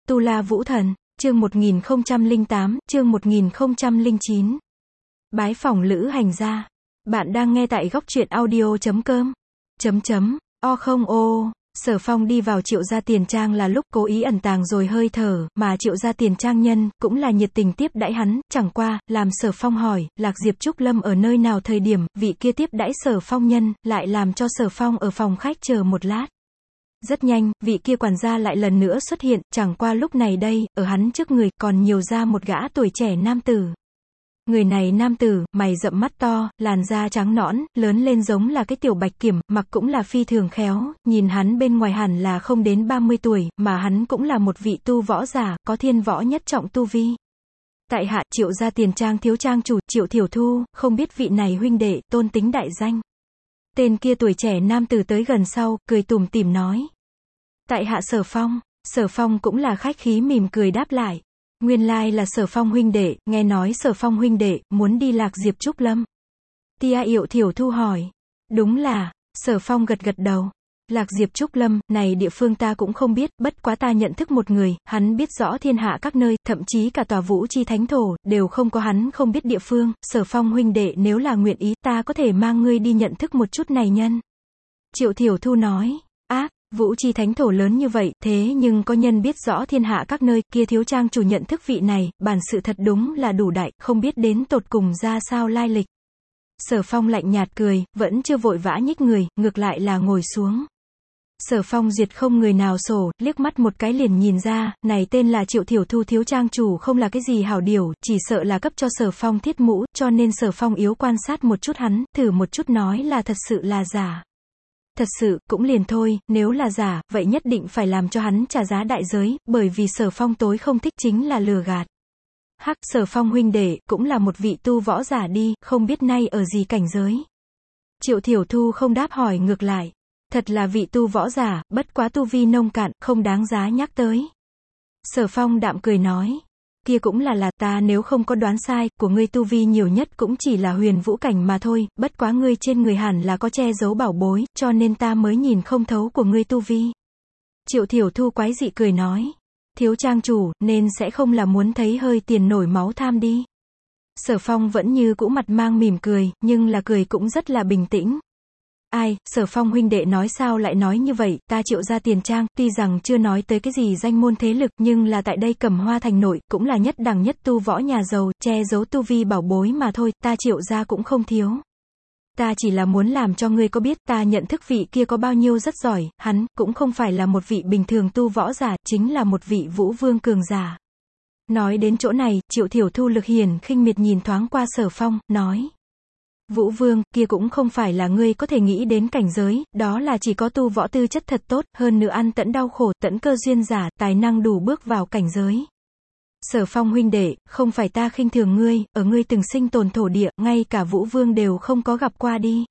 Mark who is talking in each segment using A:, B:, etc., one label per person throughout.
A: Tu La Vũ Thần, chương 1008, chương 1009. Bái phỏng Lữ Hành gia. Bạn đang nghe tại góc truyện audio.com. Sở Phong đi vào Triệu gia tiền trang là lúc cố ý ẩn tàng rồi hơi thở, mà Triệu gia tiền trang nhân, cũng là nhiệt tình tiếp đãi hắn, chẳng qua, làm Sở Phong hỏi, Lạc Diệp Trúc Lâm ở nơi nào thời điểm, vị kia tiếp đãi Sở Phong nhân, lại làm cho Sở Phong ở phòng khách chờ một lát. Rất nhanh, vị kia quản gia lại lần nữa xuất hiện, chẳng qua lúc này đây, ở hắn trước người, còn nhiều ra một gã tuổi trẻ nam tử. Người này nam tử, mày rậm mắt to, làn da trắng nõn, lớn lên giống là cái tiểu bạch kiểm, mặc cũng là phi thường khéo, nhìn hắn bên ngoài hẳn là không đến 30 tuổi, mà hắn cũng là một vị tu võ giả, có thiên võ nhất trọng tu vi. Tại hạ Triệu gia tiền trang thiếu trang chủ, Triệu Thiểu Thu, không biết vị này huynh đệ, tôn tính đại danh. Tên kia tuổi trẻ nam tử tới gần sau, cười tủm tỉm nói. Tại hạ Sở Phong cũng là khách khí mỉm cười đáp lại. Nguyên lai là Sở Phong huynh đệ, nghe nói Sở Phong huynh đệ, muốn đi Lạc Diệp Trúc Lâm. Tia Triệu Thiểu Thu hỏi. Đúng là, Sở Phong gật gật đầu. Lạc Diệp Trúc Lâm, này địa phương ta cũng không biết, bất quá ta nhận thức một người, hắn biết rõ thiên hạ các nơi, thậm chí cả tòa Vũ Chi Thánh Thổ, đều không có hắn không biết địa phương, Sở Phong huynh đệ nếu là nguyện ý, ta có thể mang ngươi đi nhận thức một chút này nhân. Triệu Thiểu Thu nói, Vũ Chi Thánh Thổ lớn như vậy, thế nhưng có nhân biết rõ thiên hạ các nơi, kia thiếu trang chủ nhận thức vị này, bản sự thật đúng là đủ đại, không biết đến tột cùng ra sao lai lịch. Sở Phong lạnh nhạt cười, vẫn chưa vội vã nhích người, ngược lại là ngồi xuống. Sở Phong duyệt không người nào sổ, liếc mắt một cái liền nhìn ra, này tên là Triệu Thiểu Thu thiếu trang chủ không là cái gì hảo điều, chỉ sợ là cấp cho Sở Phong thiết mũ, cho nên Sở Phong yếu quan sát một chút hắn, thử một chút nói là thật sự là giả. Thật sự, cũng liền thôi, nếu là giả, vậy nhất định phải làm cho hắn trả giá đại giới, bởi vì Sở Phong tối không thích chính là lừa gạt. Sở Phong huynh đệ, cũng là một vị tu võ giả đi, không biết nay ở gì cảnh giới. Triệu Thiểu Thu không đáp hỏi ngược lại. Thật là vị tu võ giả, bất quá tu vi nông cạn, không đáng giá nhắc tới. Sở Phong đạm cười nói. Kia cũng là ta nếu không có đoán sai, của ngươi tu vi nhiều nhất cũng chỉ là huyền vũ cảnh mà thôi, bất quá ngươi trên người hẳn là có che giấu bảo bối, cho nên ta mới nhìn không thấu của ngươi tu vi. Triệu Thiểu Thu quái dị cười nói. Thiếu trang chủ, nên sẽ không là muốn thấy hơi tiền nổi máu tham đi. Sở Phong vẫn như cũ mặt mang mỉm cười, nhưng là cười cũng rất là bình tĩnh. Sở Phong huynh đệ nói sao lại nói như vậy, ta Triệu gia tiền trang, tuy rằng chưa nói tới cái gì danh môn thế lực, nhưng là tại đây Cẩm Hoa thành nội, cũng là nhất đẳng nhất tu võ nhà giàu, che giấu tu vi bảo bối mà thôi, ta Triệu gia cũng không thiếu. Ta chỉ là muốn làm cho ngươi có biết, ta nhận thức vị kia có bao nhiêu rất giỏi, hắn, cũng không phải là một vị bình thường tu võ giả, chính là một vị vũ vương cường giả. Nói đến chỗ này, Triệu Thiểu Thu lực hiển khinh miệt nhìn thoáng qua Sở Phong, nói. Vũ vương, kia cũng không phải là ngươi có thể nghĩ đến cảnh giới, đó là chỉ có tu võ tư chất thật tốt, hơn nữa ăn tẫn đau khổ, tẫn cơ duyên giả, tài năng đủ bước vào cảnh giới. Sở Phong huynh đệ, không phải ta khinh thường ngươi, ở ngươi từng sinh tồn thổ địa, ngay cả Vũ vương đều không có gặp qua đi.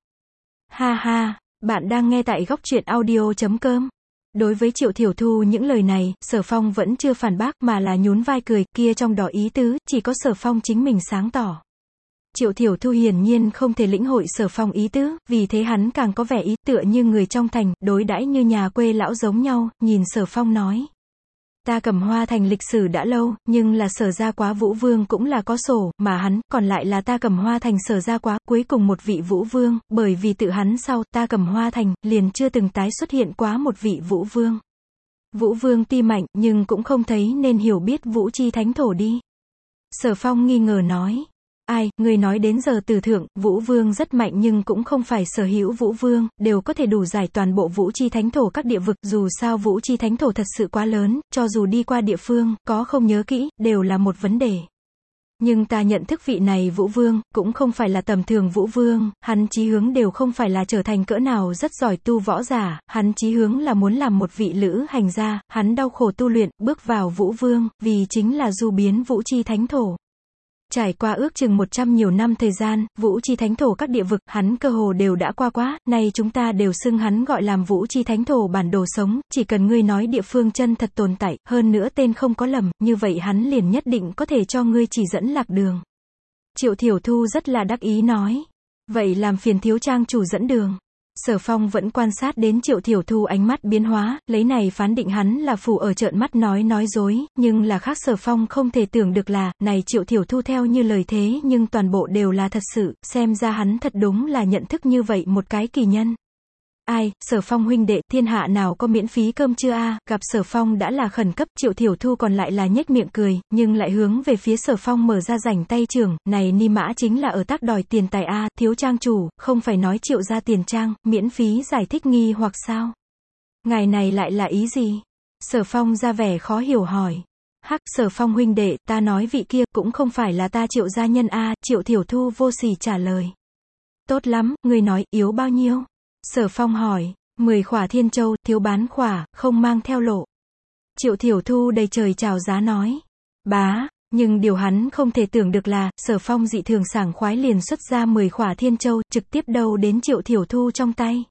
A: Bạn đang nghe tại góc truyện audio.com. Đối với Triệu Thiểu Thu những lời này, Sở Phong vẫn chưa phản bác mà là nhún vai cười, kia trong đó ý tứ, chỉ có Sở Phong chính mình sáng tỏ. Triệu Thiểu Thu hiển nhiên không thể lĩnh hội Sở Phong ý tứ, vì thế hắn càng có vẻ ý tựa như người trong thành, đối đãi như nhà quê lão giống nhau, nhìn Sở Phong nói. Ta Cẩm Hoa thành lịch sử đã lâu, nhưng là Sở gia quá Vũ vương cũng là có sổ, mà hắn, còn lại là ta Cẩm Hoa thành Sở gia quá, cuối cùng một vị Vũ vương, bởi vì tự hắn sau, ta Cẩm Hoa thành, liền chưa từng tái xuất hiện quá một vị Vũ vương. Vũ vương tuy mạnh, nhưng cũng không thấy nên hiểu biết Vũ Chi Thánh Thổ đi. Sở Phong nghi ngờ nói. Người nói đến giờ tử thượng, Vũ vương rất mạnh nhưng cũng không phải sở hữu Vũ vương, đều có thể đủ giải toàn bộ Vũ Chi Thánh Thổ các địa vực, dù sao Vũ Chi Thánh Thổ thật sự quá lớn, cho dù đi qua địa phương, có không nhớ kỹ, đều là một vấn đề. Nhưng ta nhận thức vị này Vũ vương, cũng không phải là tầm thường Vũ vương, hắn chí hướng đều không phải là trở thành cỡ nào rất giỏi tu võ giả, hắn chí hướng là muốn làm một vị Lữ Hành gia, hắn đau khổ tu luyện, bước vào Vũ vương, vì chính là du biến Vũ Chi Thánh Thổ. Trải qua ước chừng 100 nhiều năm thời gian, Vũ Chi Thánh Thổ các địa vực, hắn cơ hồ đều đã qua quá, nay chúng ta đều xưng hắn gọi làm Vũ Chi Thánh Thổ bản đồ sống, chỉ cần ngươi nói địa phương chân thật tồn tại, hơn nữa tên không có lầm, như vậy hắn liền nhất định có thể cho ngươi chỉ dẫn lạc đường. Triệu Thiểu Thu rất là đắc ý nói. Vậy làm phiền thiếu trang chủ dẫn đường. Sở Phong vẫn quan sát đến Triệu Thiểu Thu ánh mắt biến hóa, lấy này phán định hắn là phù ở trợn mắt nói dối, nhưng là khác Sở Phong không thể tưởng được là, này Triệu Thiểu Thu theo như lời thế nhưng toàn bộ đều là thật sự, xem ra hắn thật đúng là nhận thức như vậy một cái kỳ nhân. Ai, Sở Phong huynh đệ, thiên hạ nào có miễn phí cơm chưa a? Gặp Sở Phong đã là khẩn cấp, Triệu Thiểu Thu còn lại là nhếch miệng cười, nhưng lại hướng về phía Sở Phong mở ra rảnh tay trưởng, này ni mã chính là ở tác đòi tiền tài a, thiếu trang chủ, không phải nói Triệu gia tiền trang, miễn phí giải thích nghi hoặc sao? Ngài này lại là ý gì? Sở Phong ra vẻ khó hiểu hỏi. Hắc, Sở Phong huynh đệ, ta nói vị kia, cũng không phải là ta Triệu gia nhân a, Triệu Thiểu Thu vô sỉ trả lời. Tốt lắm, người nói, yếu bao nhiêu? Sở Phong hỏi, 10 khỏa thiên châu, thiếu bán khỏa, không mang theo lộ. Triệu Thiểu Thu đầy trời chào giá nói. Bá, nhưng điều hắn không thể tưởng được là, Sở Phong dị thường sảng khoái liền xuất ra 10 khỏa thiên châu, trực tiếp đầu đến Triệu Thiểu Thu trong tay.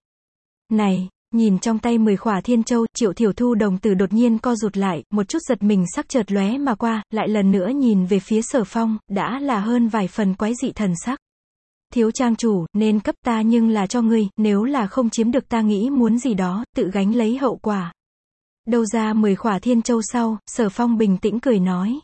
A: Này, nhìn trong tay 10 khỏa thiên châu, Triệu Thiểu Thu đồng tử đột nhiên co rụt lại, một chút giật mình sắc chợt lóe mà qua, lại lần nữa nhìn về phía Sở Phong, đã là hơn vài phần quái dị thần sắc. Thiếu trang chủ, nên cấp ta nhưng là cho ngươi, nếu là không chiếm được ta nghĩ muốn gì đó, tự gánh lấy hậu quả. Đâu ra 10 khỏa thiên châu sau, Sở Phong bình tĩnh cười nói.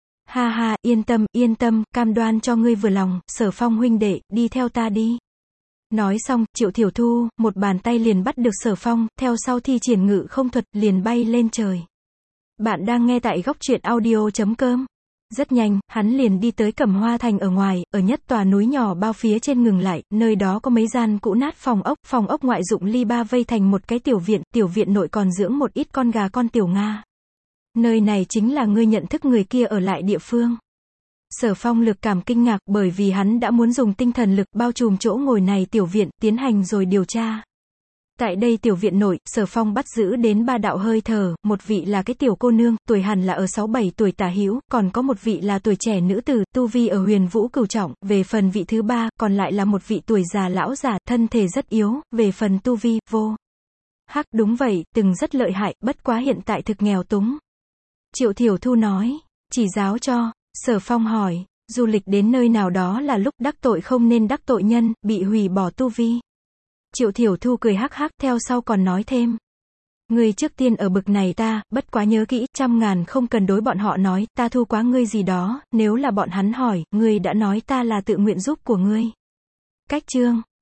A: Ha ha, yên tâm, cam đoan cho ngươi vừa lòng, Sở Phong huynh đệ, đi theo ta đi. Nói xong, Triệu Thiểu Thu, một bàn tay liền bắt được Sở Phong, theo sau thi triển ngự không thuật, liền bay lên trời. Bạn đang nghe tại góc truyện audio.com. Rất nhanh, hắn liền đi tới Cẩm Hoa Thành ở ngoài, ở nhất tòa núi nhỏ bao phía trên ngừng lại, nơi đó có mấy gian cũ nát phòng ốc ngoại dụng ly ba vây thành một cái tiểu viện nội còn dưỡng một ít con gà con tiểu Nga. Nơi này chính là ngươi nhận thức người kia ở lại địa phương. Sở Phong lực cảm kinh ngạc bởi vì hắn đã muốn dùng tinh thần lực bao trùm chỗ ngồi này tiểu viện, tiến hành rồi điều tra. Tại đây tiểu viện nội, Sở Phong bắt giữ đến 3 đạo hơi thở, một vị là cái tiểu cô nương, tuổi hẳn là ở 6-7 tuổi tả hữu, còn có một vị là tuổi trẻ nữ tử, tu vi ở huyền vũ cửu trọng, về phần vị thứ 3, còn lại là một vị tuổi già lão giả, thân thể rất yếu, về phần tu vi, vô. Hắc, đúng vậy, từng rất lợi hại, bất quá hiện tại thực nghèo túng. Triệu Thiểu Thu nói, chỉ giáo cho, Sở Phong hỏi, du lịch đến nơi nào đó là lúc đắc tội không nên đắc tội nhân, bị hủy bỏ tu vi. Triệu Thiểu Thu cười hắc hắc, theo sau còn nói thêm. Ngươi trước tiên ở bực này ta, bất quá nhớ kỹ, 100.000 không cần đối bọn họ nói, ta thu quá ngươi gì đó, nếu là bọn hắn hỏi, ngươi đã nói ta là tự nguyện giúp của ngươi. Cách chương.